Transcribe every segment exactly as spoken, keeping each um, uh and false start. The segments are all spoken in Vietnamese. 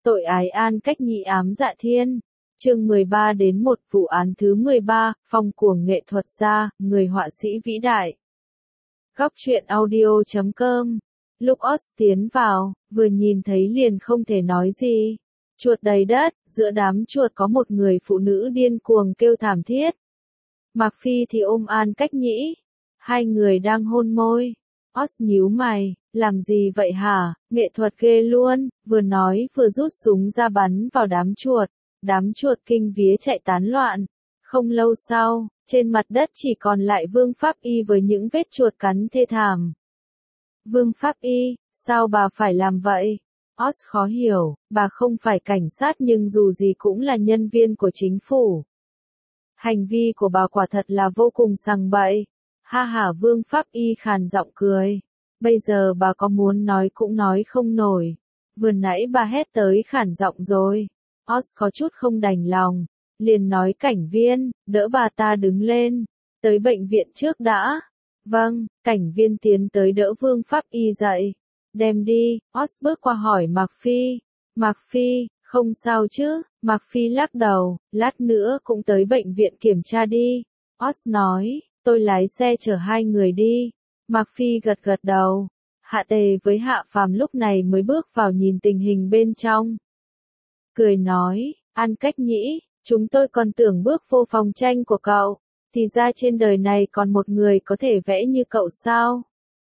Tội ái An Cách Nhĩ ám dạ thiên. Chương mười ba đến một vụ án thứ mười ba, phong cuồng nghệ thuật gia, người họa sĩ vĩ đại. Góc truyện audio chấm com. Lúc Oz tiến vào, vừa nhìn thấy liền không thể nói gì. Chuột đầy đất, giữa đám chuột có một người phụ nữ điên cuồng kêu thảm thiết. Mạc Phi thì ôm An Cách Nhĩ. Hai người đang hôn môi. Oz nhíu mày, làm gì vậy hả, nghệ thuật ghê luôn, vừa nói vừa rút súng ra bắn vào đám chuột. Đám chuột kinh vía chạy tán loạn. Không lâu sau, trên mặt đất chỉ còn lại Vương Pháp Y với những vết chuột cắn thê thảm. Vương Pháp Y, sao bà phải làm vậy? Oz khó hiểu, bà không phải cảnh sát nhưng dù gì cũng là nhân viên của chính phủ. Hành vi của bà quả thật là vô cùng sằng bậy. Ha ha, Vương Pháp Y khàn giọng cười. Bây giờ bà có muốn nói cũng nói không nổi. Vừa nãy bà hét tới khản giọng rồi. Oz có chút không đành lòng. Liền nói cảnh viên, đỡ bà ta đứng lên. Tới bệnh viện trước đã. Vâng, cảnh viên tiến tới đỡ Vương Pháp Y dậy. Đem đi, Oz bước qua hỏi Mạc Phi. Mạc Phi, không sao chứ? Mạc Phi lắc đầu, lát nữa cũng tới bệnh viện kiểm tra đi. Oz nói, tôi lái xe chở hai người đi. Mạc Phi gật gật đầu. Hạ Tề với Hạ Phàm lúc này mới bước vào nhìn tình hình bên trong. Cười nói, An Cách Nhĩ, chúng tôi còn tưởng bước vô phòng tranh của cậu, thì ra trên đời này còn một người có thể vẽ như cậu sao?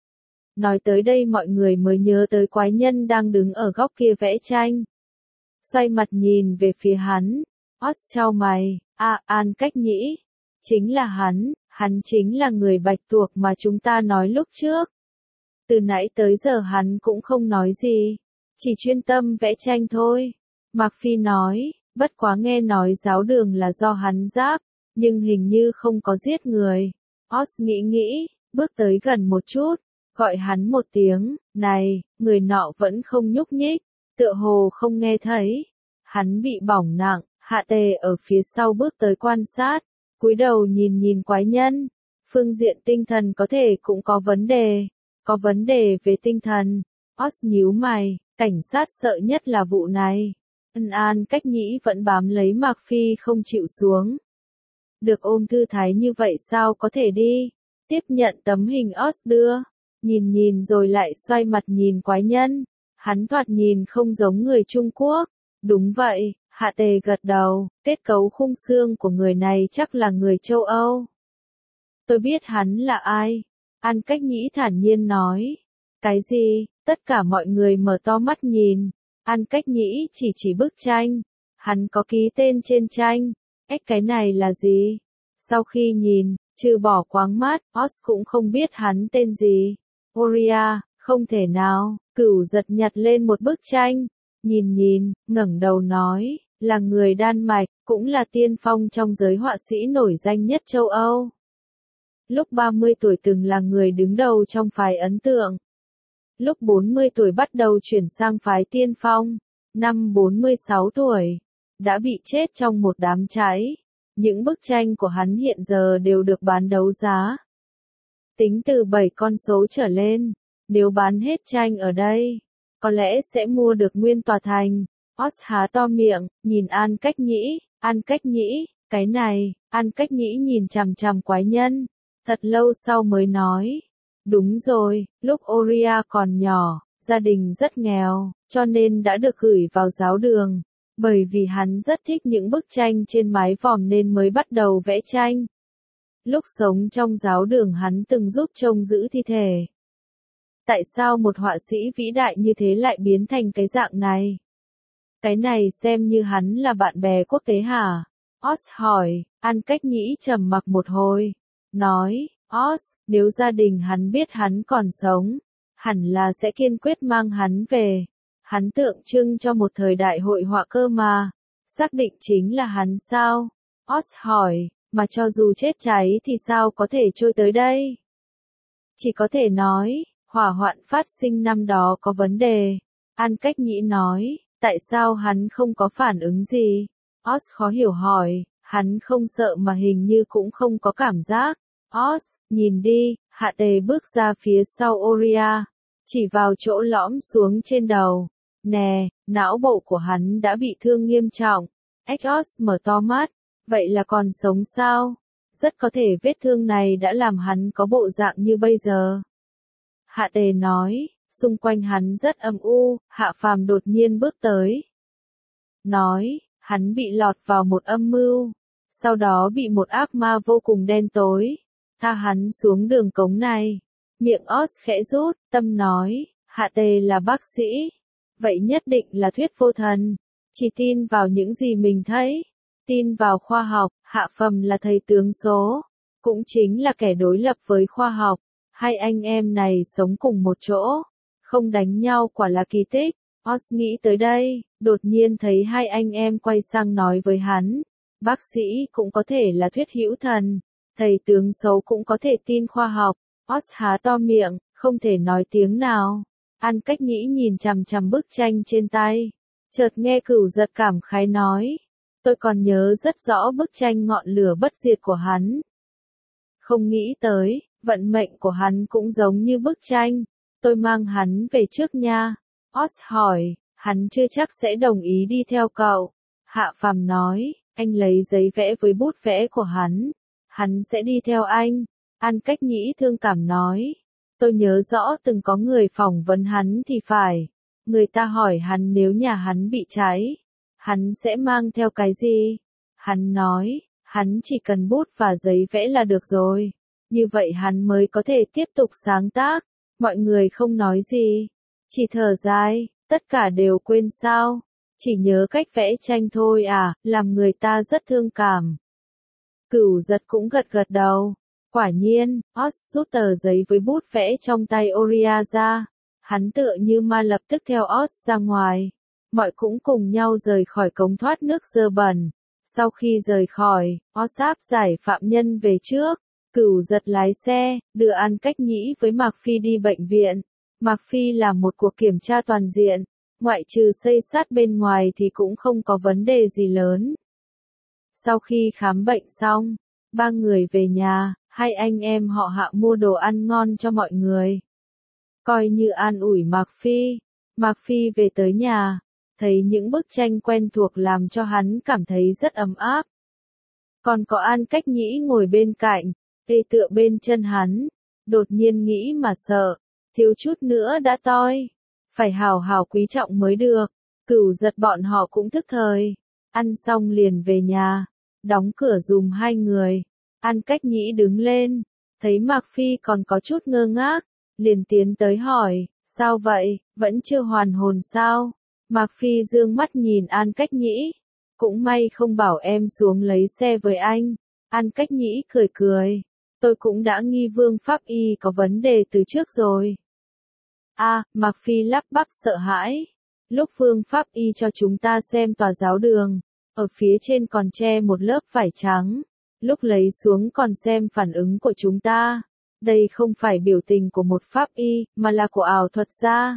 Nói tới đây mọi người mới nhớ tới quái nhân đang đứng ở góc kia vẽ tranh. Xoay mặt nhìn về phía hắn, Oz chau mày, à, An Cách Nhĩ, chính là hắn, hắn chính là người bạch tuộc mà chúng ta nói lúc trước. Từ nãy tới giờ hắn cũng không nói gì, chỉ chuyên tâm vẽ tranh thôi. Mạc Phi nói, bất quá nghe nói giáo đường là do hắn giáp, nhưng hình như không có giết người. Oz nghĩ nghĩ, bước tới gần một chút, gọi hắn một tiếng, này, người nọ vẫn không nhúc nhích, tựa hồ không nghe thấy. Hắn bị bỏng nặng, Hạ Tề ở phía sau bước tới quan sát, cúi đầu nhìn nhìn quái nhân. Phương diện tinh thần có thể cũng có vấn đề, có vấn đề về tinh thần. Oz nhíu mày, cảnh sát sợ nhất là vụ này. Ân An Cách Nhĩ vẫn bám lấy Mạc Phi không chịu xuống. Được ôm thư thái như vậy sao có thể đi? Tiếp nhận tấm hình Oz đưa, nhìn nhìn rồi lại xoay mặt nhìn quái nhân. Hắn thoạt nhìn không giống người Trung Quốc. Đúng vậy, Hạ Tề gật đầu, kết cấu khung xương của người này chắc là người châu Âu. Tôi biết hắn là ai. An Cách Nhĩ thản nhiên nói. Cái gì? Tất cả mọi người mở to mắt nhìn. An Cách Nhĩ chỉ chỉ bức tranh. Hắn có ký tên trên tranh. Ếch cái này là gì? Sau khi nhìn, trừ bỏ quáng mắt, Oz cũng không biết hắn tên gì. Oria, không thể nào. Cửu giật nhặt lên một bức tranh. Nhìn nhìn, ngẩng đầu nói, là người Đan Mạch, cũng là tiên phong trong giới họa sĩ nổi danh nhất châu Âu. Lúc ba mươi tuổi từng là người đứng đầu trong phái ấn tượng. Lúc bốn mươi tuổi bắt đầu chuyển sang phái tiên phong. Năm bốn mươi sáu tuổi, đã bị chết trong một đám cháy. Những bức tranh của hắn hiện giờ đều được bán đấu giá. Tính từ bảy con số trở lên, nếu bán hết tranh ở đây, có lẽ sẽ mua được nguyên tòa thành. Oz há to miệng, nhìn An Cách Nhĩ, An Cách Nhĩ, cái này, An Cách Nhĩ nhìn chằm chằm quái nhân. Thật lâu sau mới nói, đúng rồi, lúc Oria còn nhỏ, gia đình rất nghèo, cho nên đã được gửi vào giáo đường. Bởi vì hắn rất thích những bức tranh trên mái vòm nên mới bắt đầu vẽ tranh. Lúc sống trong giáo đường hắn từng giúp trông giữ thi thể. Tại sao một họa sĩ vĩ đại như thế lại biến thành cái dạng này? Cái này xem như hắn là bạn bè quốc tế hả? Oz hỏi. An Cách Nhĩ trầm mặc một hồi. Nói, Oz, nếu gia đình hắn biết hắn còn sống, hẳn là sẽ kiên quyết mang hắn về. Hắn tượng trưng cho một thời đại hội họa cơ mà. Xác định chính là hắn sao? Oz hỏi, mà cho dù chết cháy thì sao có thể trôi tới đây? Chỉ có thể nói, hỏa hoạn phát sinh năm đó có vấn đề. An Cách Nhĩ nói, tại sao hắn không có phản ứng gì? Oz khó hiểu hỏi, hắn không sợ mà hình như cũng không có cảm giác. Oz, nhìn đi, Hạ Tề bước ra phía sau Oria, chỉ vào chỗ lõm xuống trên đầu. Nè, não bộ của hắn đã bị thương nghiêm trọng. Exos mở to mắt, vậy là còn sống sao? Rất có thể vết thương này đã làm hắn có bộ dạng như bây giờ. Hạ Tề nói, xung quanh hắn rất âm u, Hạ Phàm đột nhiên bước tới. Nói, hắn bị lọt vào một âm mưu, sau đó bị một ác ma vô cùng đen tối, tha hắn xuống đường cống này. Miệng Oz khẽ rút, tâm nói, Hạ Tề là bác sĩ, vậy nhất định là thuyết vô thần, chỉ tin vào những gì mình thấy, tin vào khoa học. Hạ Phàm là thầy tướng số, cũng chính là kẻ đối lập với khoa học. Hai anh em này sống cùng một chỗ, không đánh nhau quả là kỳ tích. Oz nghĩ tới đây, đột nhiên thấy hai anh em quay sang nói với hắn, bác sĩ cũng có thể là thuyết hữu thần, thầy tướng xấu cũng có thể tin khoa học. Oz há to miệng, không thể nói tiếng nào. An Cách Nhĩ nhìn chằm chằm bức tranh trên tay, chợt nghe Cửu Giật cảm khái nói, tôi còn nhớ rất rõ bức tranh ngọn lửa bất diệt của hắn. Không nghĩ tới, vận mệnh của hắn cũng giống như bức tranh, tôi mang hắn về trước nha. Oz hỏi, hắn chưa chắc sẽ đồng ý đi theo cậu. Hạ Phàm nói, anh lấy giấy vẽ với bút vẽ của hắn, hắn sẽ đi theo anh. An Cách Nhĩ thương cảm nói, tôi nhớ rõ từng có người phỏng vấn hắn thì phải. Người ta hỏi hắn nếu nhà hắn bị cháy, hắn sẽ mang theo cái gì? Hắn nói, hắn chỉ cần bút và giấy vẽ là được rồi. Như vậy hắn mới có thể tiếp tục sáng tác. Mọi người không nói gì, chỉ thở dài, tất cả đều quên sao? Chỉ nhớ cách vẽ tranh thôi à, làm người ta rất thương cảm. Cửu Giật cũng gật gật đầu. Quả nhiên, Oz rút tờ giấy với bút vẽ trong tay Oria ra. Hắn tựa như ma lập tức theo Oz ra ngoài. Mọi cũng cùng nhau rời khỏi cống thoát nước dơ bẩn. Sau khi rời khỏi, Oz áp giải phạm nhân về trước. Cửu Giật lái xe, đưa An Cách Nhĩ với Mạc Phi đi bệnh viện. Mạc Phi làm một cuộc kiểm tra toàn diện, ngoại trừ xây sát bên ngoài thì cũng không có vấn đề gì lớn. Sau khi khám bệnh xong, ba người về nhà, hai anh em họ Hạ mua đồ ăn ngon cho mọi người. Coi như an ủi Mạc Phi, Mạc Phi về tới nhà, thấy những bức tranh quen thuộc làm cho hắn cảm thấy rất ấm áp. Còn có An Cách Nhĩ ngồi bên cạnh, tê tựa bên chân hắn, đột nhiên nghĩ mà sợ, thiếu chút nữa đã toi, phải hào hào quý trọng mới được. Cửu Giật bọn họ cũng thức thời, ăn xong liền về nhà, đóng cửa dùm hai người. An Cách Nhĩ đứng lên, thấy Mạc Phi còn có chút ngơ ngác, liền tiến tới hỏi, sao vậy, vẫn chưa hoàn hồn sao? Mạc Phi dương mắt nhìn An Cách Nhĩ, cũng may không bảo em xuống lấy xe với anh. An Cách Nhĩ cười cười, tôi cũng đã nghi Vương Pháp Y có vấn đề từ trước rồi. A, à, Mạc Phi lắp bắp sợ hãi. Lúc Vương Pháp Y cho chúng ta xem tòa giáo đường, ở phía trên còn che một lớp vải trắng. Lúc lấy xuống còn xem phản ứng của chúng ta. Đây không phải biểu tình của một Pháp Y, mà là của ảo thuật gia.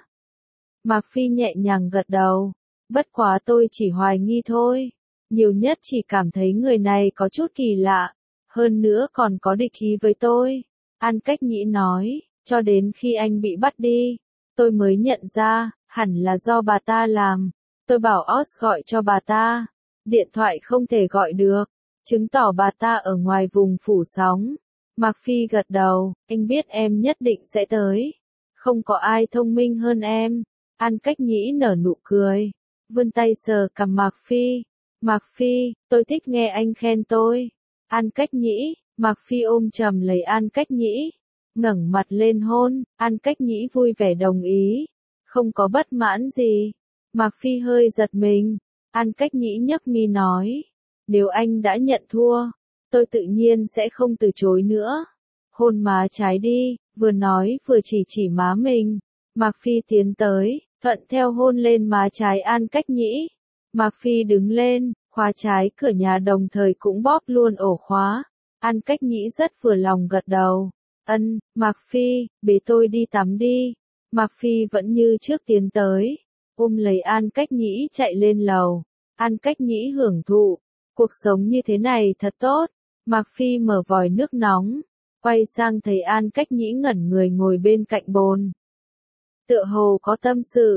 Mạc Phi nhẹ nhàng gật đầu. Bất quá tôi chỉ hoài nghi thôi. Nhiều nhất chỉ cảm thấy người này có chút kỳ lạ. Hơn nữa còn có địch ý với tôi. An Cách Nhĩ nói, cho đến khi anh bị bắt đi, tôi mới nhận ra, hẳn là do bà ta làm. Tôi bảo Oz gọi cho bà ta. Điện thoại không thể gọi được, chứng tỏ bà ta ở ngoài vùng phủ sóng. Mạc Phi gật đầu, anh biết em nhất định sẽ tới. Không có ai thông minh hơn em. An Cách Nhĩ nở nụ cười, vươn tay sờ cằm Mạc Phi. Mạc Phi, tôi thích nghe anh khen tôi. An Cách Nhĩ, Mạc Phi ôm chầm lấy An Cách Nhĩ, ngẩng mặt lên hôn. An Cách Nhĩ vui vẻ đồng ý, không có bất mãn gì. Mạc Phi hơi giật mình. An Cách Nhĩ nhấc mi nói, nếu anh đã nhận thua, tôi tự nhiên sẽ không từ chối nữa. Hôn má trái đi, vừa nói vừa chỉ chỉ má mình. Mạc Phi tiến tới, thuận theo hôn lên má trái An Cách Nhĩ. Mạc Phi đứng lên, khóa trái cửa nhà đồng thời cũng bóp luôn ổ khóa. An Cách Nhĩ rất vừa lòng gật đầu. Ân, Mạc Phi, bế tôi đi tắm đi. Mạc Phi vẫn như trước tiến tới, ôm lấy An Cách Nhĩ chạy lên lầu. An Cách Nhĩ hưởng thụ, cuộc sống như thế này thật tốt. Mạc Phi mở vòi nước nóng, quay sang thấy An Cách Nhĩ ngẩn người ngồi bên cạnh bồn. Tựa hồ có tâm sự,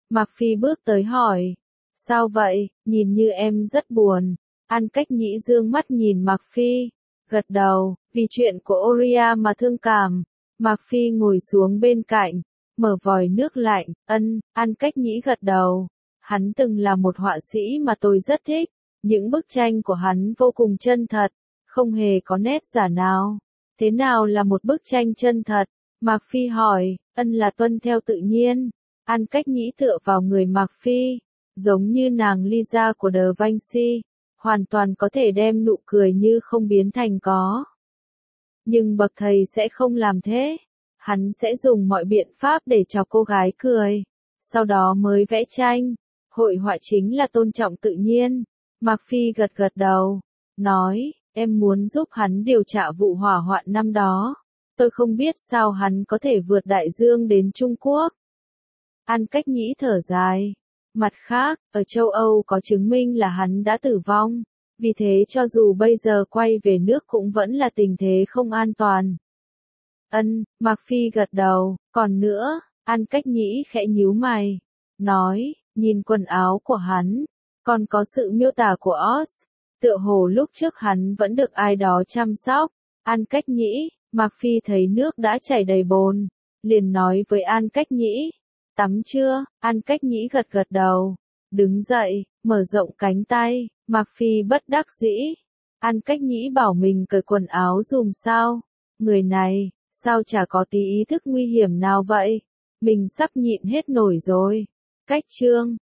Mạc Phi bước tới hỏi. Sao vậy, nhìn như em rất buồn. An Cách Nhĩ dương mắt nhìn Mạc Phi, gật đầu, vì chuyện của Oria mà thương cảm. Mạc Phi ngồi xuống bên cạnh, mở vòi nước lạnh, ân, An Cách Nhĩ gật đầu. Hắn từng là một họa sĩ mà tôi rất thích, những bức tranh của hắn vô cùng chân thật, không hề có nét giả nào. Thế nào là một bức tranh chân thật? Mạc Phi hỏi, ân là tuân theo tự nhiên. An Cách Nhĩ tựa vào người Mạc Phi, giống như nàng Lisa của Da Vinci, hoàn toàn có thể đem nụ cười như không biến thành có. Nhưng bậc thầy sẽ không làm thế. Hắn sẽ dùng mọi biện pháp để cho cô gái cười, sau đó mới vẽ tranh. Hội họa chính là tôn trọng tự nhiên. Mạc Phi gật gật đầu, nói, em muốn giúp hắn điều tra vụ hỏa hoạn năm đó. Tôi không biết sao hắn có thể vượt đại dương đến Trung Quốc. An Cách Nhĩ thở dài. Mặt khác, ở châu Âu có chứng minh là hắn đã tử vong. Vì thế cho dù bây giờ quay về nước cũng vẫn là tình thế không an toàn. Ân, Mạc Phi gật đầu, còn nữa, An Cách Nhĩ khẽ nhíu mày, nói, nhìn quần áo của hắn, còn có sự miêu tả của Oz, tựa hồ lúc trước hắn vẫn được ai đó chăm sóc. An Cách Nhĩ, Mạc Phi thấy nước đã chảy đầy bồn, liền nói với An Cách Nhĩ, tắm chưa? An Cách Nhĩ gật gật đầu, đứng dậy, mở rộng cánh tay. Mạc Phi bất đắc dĩ. An Cách Nhĩ bảo mình cởi quần áo dùm sao? Người này, sao chả có tí ý thức nguy hiểm nào vậy? Mình sắp nhịn hết nổi rồi. Cách chương